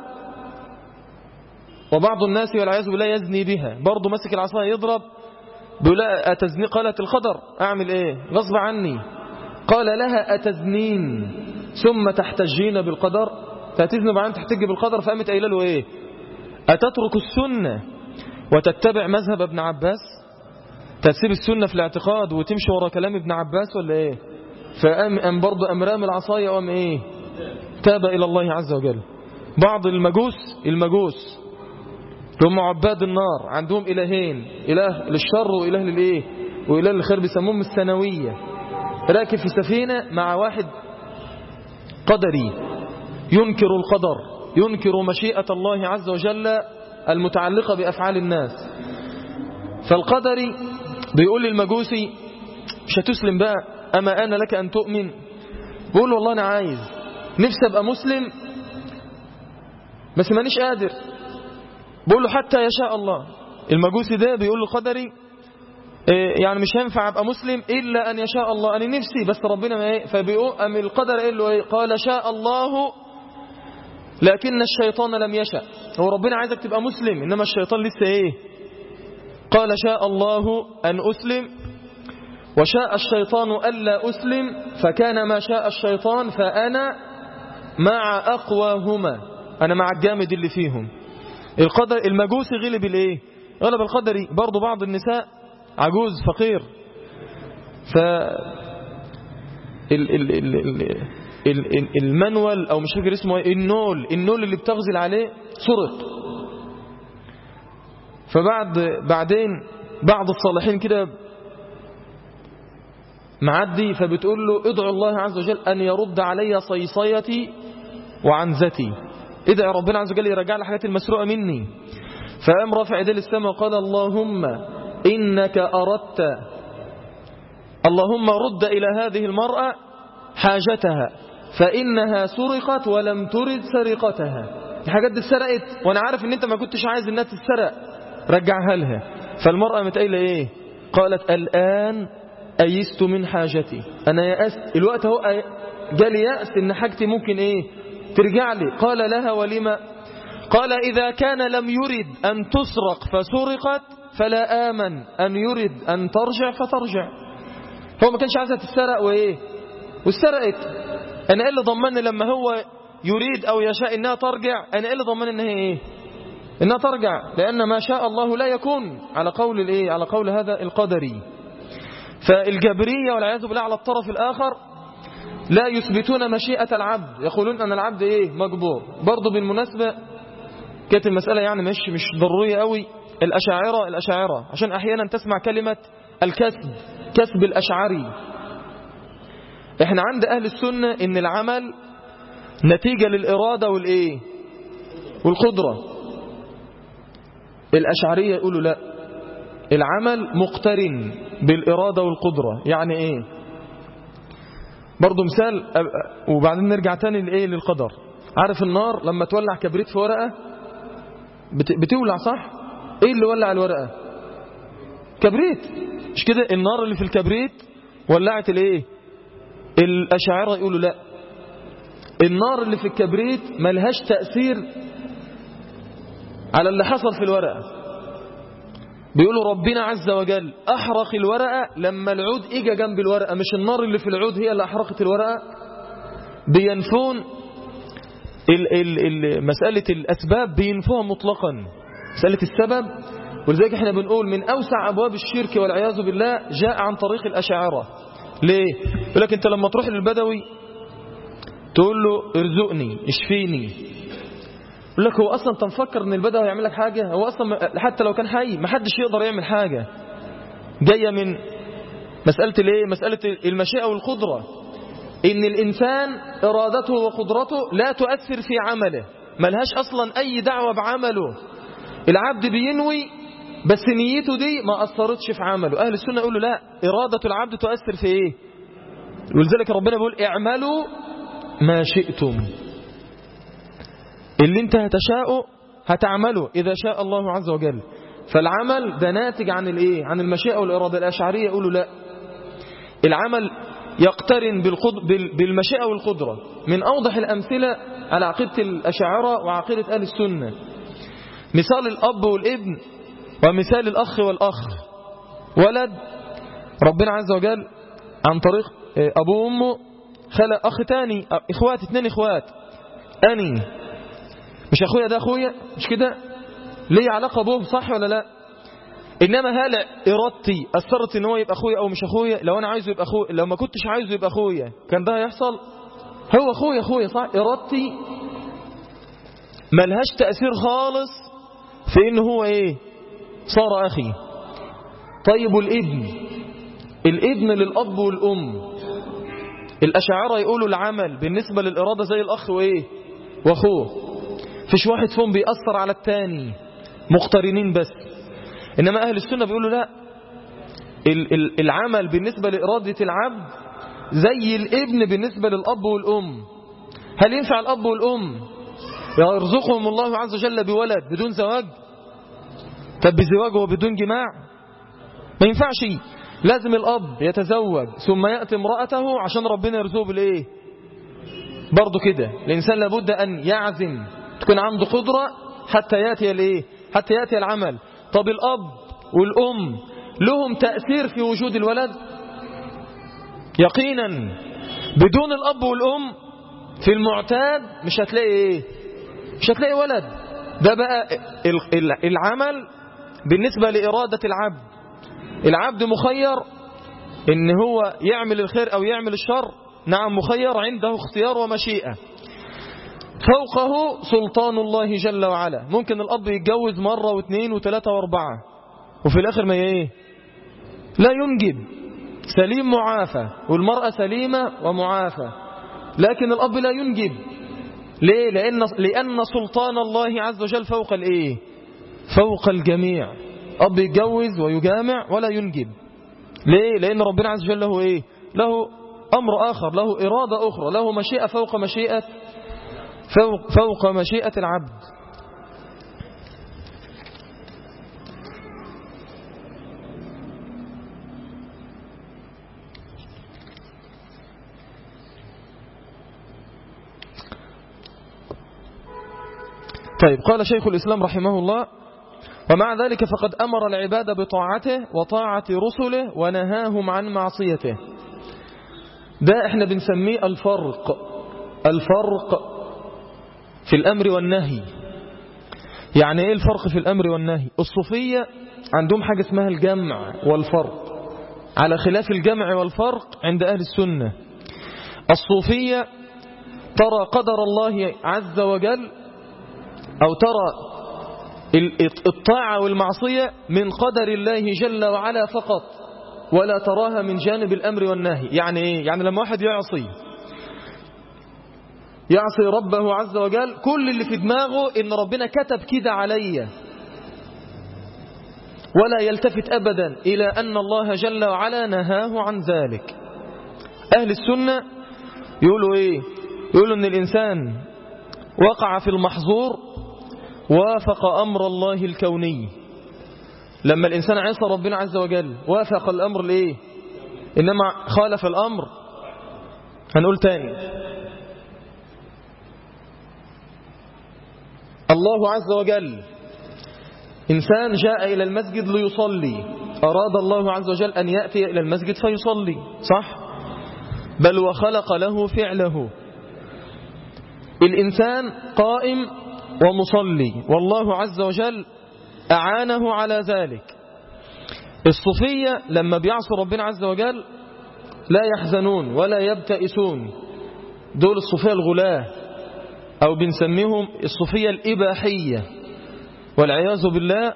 وبعض الناس والعياذ بالله يزني بها، برضو مسك العصا يضرب، بيقول لها أتزني؟ قالت القدر، أعمل إيه؟ غصب عني. قال لها أتزنين ثم تحتجين بالقدر؟ تأتزن بعدين تحتج بالقدر. فقامت قايله له إيه؟ أتترك السنة وتتبع مذهب ابن عباس؟ تسيب السنة في الاعتقاد وتمشي ورا كلام ابن عباس ولا إيه؟ فقام برضه أمرام العصاية وقام إيه؟ تاب إلى الله عز وجل. بعض المجوس المجوس هم عباد النار، عندهم إلهين، إله للشر وإله للإيه وإله للخير، بيسموهم الثانوية. راكب في سفينة مع واحد قدري ينكر القدر، ينكر مشيئة الله عز وجل المتعلقة بأفعال الناس. فالقدري بيقول للمجوسي مش هتسلم بقى، أما أنا لك أن تؤمن؟ بيقول له والله أنا عايز نفسي أبقى مسلم بس مانيش قادر. بيقول له حتى يشاء الله. المجوسي ده بيقول له قدري يعني مش هينفع أبقى مسلم إلا أن يشاء الله، أنا نفسي بس ربنا ما إيه. فبيقول أم القدر قال له إيه؟ قال شاء الله لكن الشيطان لم يشاء. هو ربنا عايزك تبقى مسلم إنما الشيطان لسه إيه؟ قال شاء الله أن أسلم وشاء الشيطان ألا أسلم، فكان ما شاء الشيطان فأنا مع أقواهما، أنا مع الجامد اللي فيهم. القدر المجوسي غلب الإيه؟ غلب القدري. برضو بعض النساء عجوز فقير، ف ال... ال... ال... ال... ال... المنول أو مش فاكر اسمه النول النول اللي بتغزل عليه سرق. فبعد بعدين بعض الصالحين كده معدي، فبتقول له ادعو الله عز وجل أن يرد علي صيصيتي وعنزتي، ادعي ربنا عز وجل يرجع لي الحاجات المسروقة مني. فقام رافع يديه للسماء وقال اللهم إنك أردت، اللهم رد إلى هذه المرأة حاجتها فإنها سرقت ولم ترد سرقتها. الحاجات دي اتسرقت وأنا عارف إن أنت ما كنتش عايز إنها تتسرق، رجعها لها. فالمرأة متقايلة إيه؟ قالت الآن أيست من حاجتي، أنا يأست الوقت هو جالي يأس إن حاجتي ممكن إيه ترجع لي. قال لها ولما؟ قال إذا كان لم يرد أن تسرق فسرقت فلا آمن أن يرد أن ترجع فترجع. هو ما كانش عايزها تتسرق وإيه واسترقت، أنا إيه اللي ضمني لما هو يريد أو يشاء إنها ترجع؟ أنا إيه اللي ضمني إنها إيه إنها ترجع؟ لأن ما شاء الله لا يكون، على قول الإيه على قول هذا القدري. فالجبرية والعياذ بالله على الطرف الآخر لا يثبتون مشيئة العبد، يقولون أن العبد إيه مجبور. برضو بالمناسبة كانت المسألة يعني مش مش ضرورية قوي. الأشاعرة الأشاعرة عشان أحيانا تسمع كلمة الكسب، كسب الأشعري. إحنا عند أهل السنة إن العمل نتيجة للإرادة والإيه والقدرة. الأشعرية يقولوا لا، العمل مقترن بالإرادة والقدرة. يعني إيه؟ برضو مثال وبعدين نرجع تاني لإيه للقدر. عارف النار لما تولع كبريت في ورقة بتولع صح؟ إيه اللي ولع الورقة؟ كبريت، مش كده؟ النار اللي في الكبريت ولعت الإيه؟ الأشاعرة يقولوا لا، النار اللي في الكبريت ملهاش تأثير على اللي حصل في الورقة. بيقولوا ربنا عز وجل أحرق الورقة لما العود إجا جنب الورقة، مش النار اللي في العود هي اللي أحرقت الورقة. بينفون ال ال ال مسألة الأسباب، بينفوها مطلقا مسألة السبب. ولذلك احنا بنقول من أوسع أبواب الشرك والعياذ بالله جاء عن طريق الأشاعرة. ليه؟ يقول لك أنت لما تروح للبدوي تقول له ارزقني اشفيني، يقول لك هو أصلا تنفكر أن البدوي يعمل لك حاجة؟ هو أصلا حتى لو كان حي ما حدش يقدر يعمل حاجة. جاية من مسألة الايه؟ مسألة المشيئة والقدرة، إن الإنسان إرادته وقدرته لا تؤثر في عمله، ملهاش أصلا أي دعوة بعمله. العبد بينوي بس نيته دي ما أثرتش في عمله. أهل السنة يقولوا لا، إرادة العبد تؤثر في إيه؟ ولذلك ربنا بيقول اعملوا ما شئتم، اللي انت هتشاءه هتعمله إذا شاء الله عز وجل. فالعمل ده ناتج عن الإيه؟ عن المشيئة والإرادة. الأشعرية يقولوا لا، العمل يقترن بالمشيئة والقدرة. من أوضح الأمثلة على عقيدة الأشاعرة وعقيدة أهل السنة مثال الأب والابن، ومثال الأخ والأخ. ولد ربنا عز وجل عن طريق أبوه وأمه خلق أخ تاني، إخوات اتنين إخوات. أني مش أخويا ده أخويا، مش كده؟ ليه علاقة به صح ولا لا؟ إنما هل إرادتي أثرت إن هو يبقى أخويا أو مش أخويا؟ لو أنا عايزه يبقى أخويا، لو ما كنتش عايزه يبقى أخويا كان ده هيحصل؟ هو أخويا أخويا صح؟ إرادتي ملهاش تأثير خالص في إنه هو إيه؟ صار أخي. طيب الابن، الابن للأب والأم، الأشاعرة يقولوا العمل بالنسبة للإرادة زي الأخ وإيه؟ وأخوه، فيش واحد فيهم بيأثر على التاني، مقترنين بس. إنما أهل السنة بيقولوا لا، العمل بالنسبة لإرادة العبد زي الابن بالنسبة للأب والأم. هل ينفع الأب والأم يرزقهم الله عز وجل بولد بدون زواج؟ طب بزواج وبدون جماع؟ ما ينفعش، لازم الأب يتزوج ثم يأتي امرأته عشان ربنا يرزقه بالإيه؟ برضو كده الإنسان لابد أن يعزم، تكون عنده قدرة حتى يأتي الإيه؟ حتى يأتي العمل. طب الأب والأم لهم تأثير في وجود الولد؟ يقينا بدون الأب والأم في المعتاد مش هتلاقي إيه؟ مش هتلاقي ولد. ده بقى العمل بالنسبة لإرادة العبد. العبد مخير إن هو يعمل الخير أو يعمل الشر، نعم مخير، عنده اختيار ومشيئة. فوقه سلطان الله جل وعلا. ممكن الأب يتجوز مرة واثنين وثلاثة واربعة وفي الآخر ما ايه؟ لا ينجب، سليم معافى، والمرأة سليمة ومعافى، لكن الأب لا ينجب. ليه؟ لأن, لأن سلطان الله عز وجل فوق الايه؟ فوق الجميع. أب يتجوز ويجامع ولا ينجب. ليه؟ لأن ربنا عز وجل له ايه؟ له أمر آخر، له إرادة أخرى، له مشيئة فوق مشيئة فوق, فوق مشيئة العبد. طيب، قال شيخ الإسلام رحمه الله: ومع ذلك فقد أمر العباد بطاعته وطاعة رسله ونهاهم عن معصيته. ده احنا بنسميه الفرق، الفرق في الأمر والنهي. يعني ايه الفرق في الأمر والنهي؟ الصوفية عندهم حاجة اسمها الجمع والفرق، على خلاف الجمع والفرق عند أهل السنة. الصوفية ترى قدر الله عز وجل، أو ترى الطاعة والمعصية من قدر الله جل وعلا فقط، ولا تراها من جانب الأمر والنهي. يعني إيه؟ يعني لما واحد يعصي يعصي ربه عز وجل، كل اللي في دماغه إن ربنا كتب كده عليا، ولا يلتفت أبدا إلى أن الله جل وعلا نهاه عن ذلك. أهل السنة يقولوا إيه؟ يقولوا أن الإنسان وقع في المحظور وافق أمر الله الكوني. لما الإنسان عصى ربنا عز وجل وافق الأمر لإيه؟ إنما خالف الأمر. هنقول تاني: الله عز وجل، إنسان جاء إلى المسجد ليصلي، أراد الله عز وجل أن يأتي إلى المسجد فيصلي، صح؟ بل وخلق له فعله. الإنسان قائم ومصلي، والله عز وجل أعانه على ذلك. الصوفية لما بيعصوا ربنا عز وجل لا يحزنون ولا يبتئسون. دول الصوفية الغلاة، أو بنسميهم الصوفية الإباحية والعياذ بالله.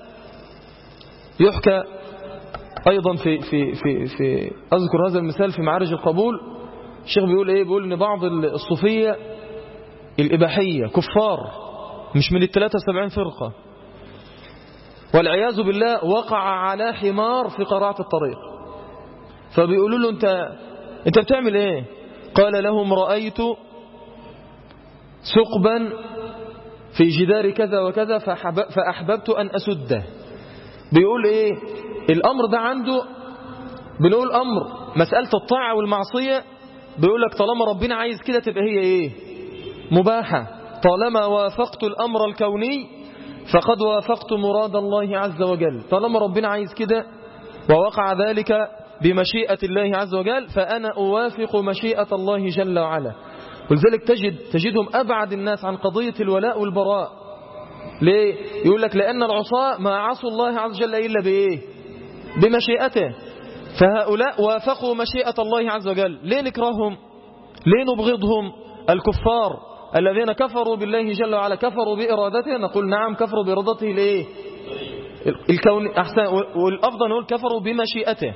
يحكى أيضا في, في, في, في أذكر هذا المثال في معارج القبول. الشيخ بيقول إيه؟ بيقول إن بعض الصوفية الإباحية كفار، مش من الثلاثة سبعين فرقة، والعياذ بالله وقع على حمار في قراعة الطريق، فبيقولوا له: أنت, أنت بتعمل إيه؟ قال لهم: رأيت ثقبا في جدار كذا وكذا فأحببت أن أسده. بيقول إيه؟ الأمر ده عنده، بنقول أمر مسألة الطاعة والمعصية، بيقول لك طالما ربنا عايز كده تبقى هي إيه؟ مباحة. طالما وافقت الأمر الكوني فقد وافقت مراد الله عز وجل. طالما ربنا عايز كده ووقع ذلك بمشيئة الله عز وجل، فأنا أوافق مشيئة الله جل وعلا. ولذلك تجد تجدهم أبعد الناس عن قضية الولاء والبراء. ليه؟ يقول لك: لأن العصاة ما عصوا الله عز وجل إلا بإيه؟ بمشيئته. فهؤلاء وافقوا مشيئة الله عز وجل. ليه نكرههم؟ ليه نبغضهم؟ الكفار الذين كفروا بالله جل وعلا كفروا بإرادته، نقول نعم كفروا بإرادته ليه الكون أحسن، والأفضل نقول كفروا بمشيئته.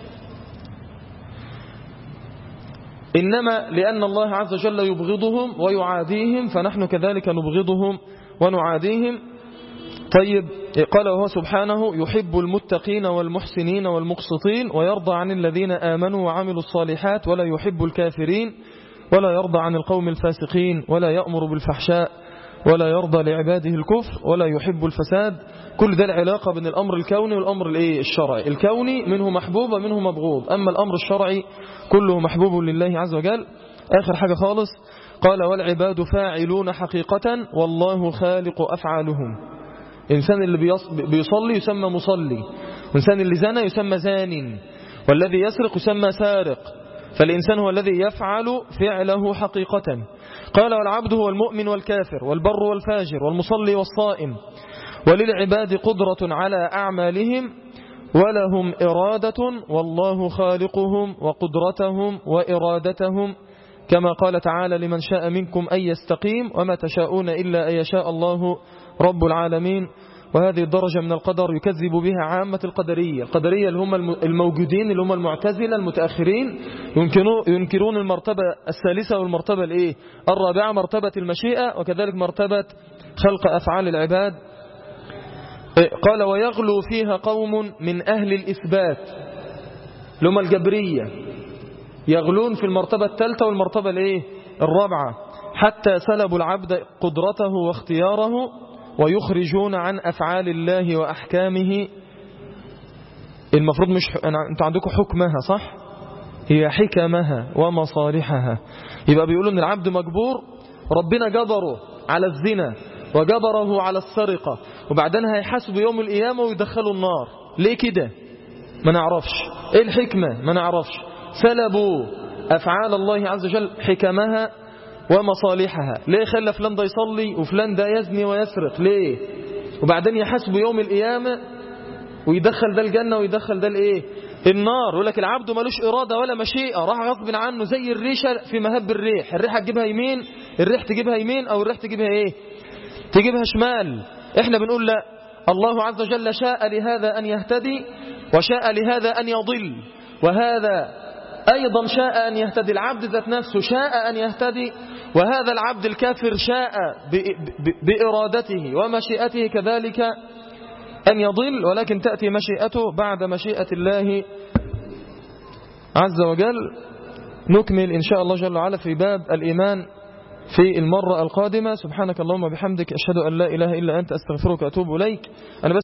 إنما لأن الله عز وجل يبغضهم ويعاديهم فنحن كذلك نبغضهم ونعاديهم. طيب قال وهو سبحانه يحب المتقين والمحسنين والمقسطين ويرضى عن الذين آمنوا وعملوا الصالحات ولا يحب الكافرين ولا يرضى عن القوم الفاسقين ولا يأمر بالفحشاء ولا يرضى لعباده الكفر ولا يحب الفساد. كل ده العلاقة بين الأمر الكوني والأمر الايه الشرعي. الكوني منه محبوب ومنه مبغوض، أما الأمر الشرعي كله محبوب لله عز وجل. آخر حاجة خالص قال والعباد فاعلون حقيقة والله خالق أفعالهم. الإنسان اللي بيصلي يسمى مصلي، والإنسان اللي زنى يسمى زان، والذي يسرق يسمى سارق. فالإنسان هو الذي يفعل فعله حقيقة. قال والعبد هو المؤمن والكافر والبر والفاجر والمصلي والصائم، وللعباد قدرة على أعمالهم ولهم إرادة والله خالقهم وقدرتهم وإرادتهم، كما قال تعالى لمن شاء منكم أن يستقيم وما تشاءون إلا أن يشاء الله رب العالمين. وهذه الدرجة من القدر يكذب بها عامة القدرية. القدرية اللي هم الموجودين اللي هم المعتزلة المتأخرين ينكرون المرتبة الثالثة والمرتبة الايه الرابعة، مرتبة المشيئة، وكذلك مرتبة خلق أفعال العباد. قال ويغلو فيها قوم من أهل الإثبات اللي هم الجبرية، يغلون في المرتبة الثالثة والمرتبة الايه الرابعة، حتى سلبوا العبد قدرته واختياره ويخرجون عن أفعال الله وأحكامه. المفروض مش أنا... أنتوا عندكم حكمها صح؟ هي حكمها ومصالحها. يبقى بيقولوا أن العبد مجبور، ربنا جبره على الزنا وجبره على السرقة، وبعدين هيحاسبوا يوم القيامة ويدخلوا النار. ليه كده؟ ما نعرفش. إيه الحكمة؟ ما نعرفش. سلبوا أفعال الله عز وجل حكمها ومصالحها. ليه خلى فلان ده يصلي وفلان ده يزني ويسرق؟ ليه؟ وبعدين يحاسبوا يوم القيامة ويدخل ده الجنة ويدخل ده الايه النار. يقول لك العبد ملوش إرادة ولا مشيئة، راح غصب عنه زي الريشة في مهب الريح. الريحة تجيبها يمين، الريح تجيبها يمين، أو الريح تجيبها ايه تجيبها شمال. احنا بنقول لا، الله عز وجل شاء لهذا أن يهتدي وشاء لهذا أن يضل، وهذا أيضا شاء أن يهتدي. العبد ذات نفسه شاء أن يهتدي، وهذا العبد الكافر شاء بإرادته ومشيئته كذلك أن يضل، ولكن تأتي مشيئته بعد مشيئة الله عز وجل. نكمل إن شاء الله جل وعلا في باب الإيمان في المرة القادمة. سبحانك اللهم وبحمدك أشهد أن لا إله إلا أنت أستغفرك وأتوب إليك. أنا بس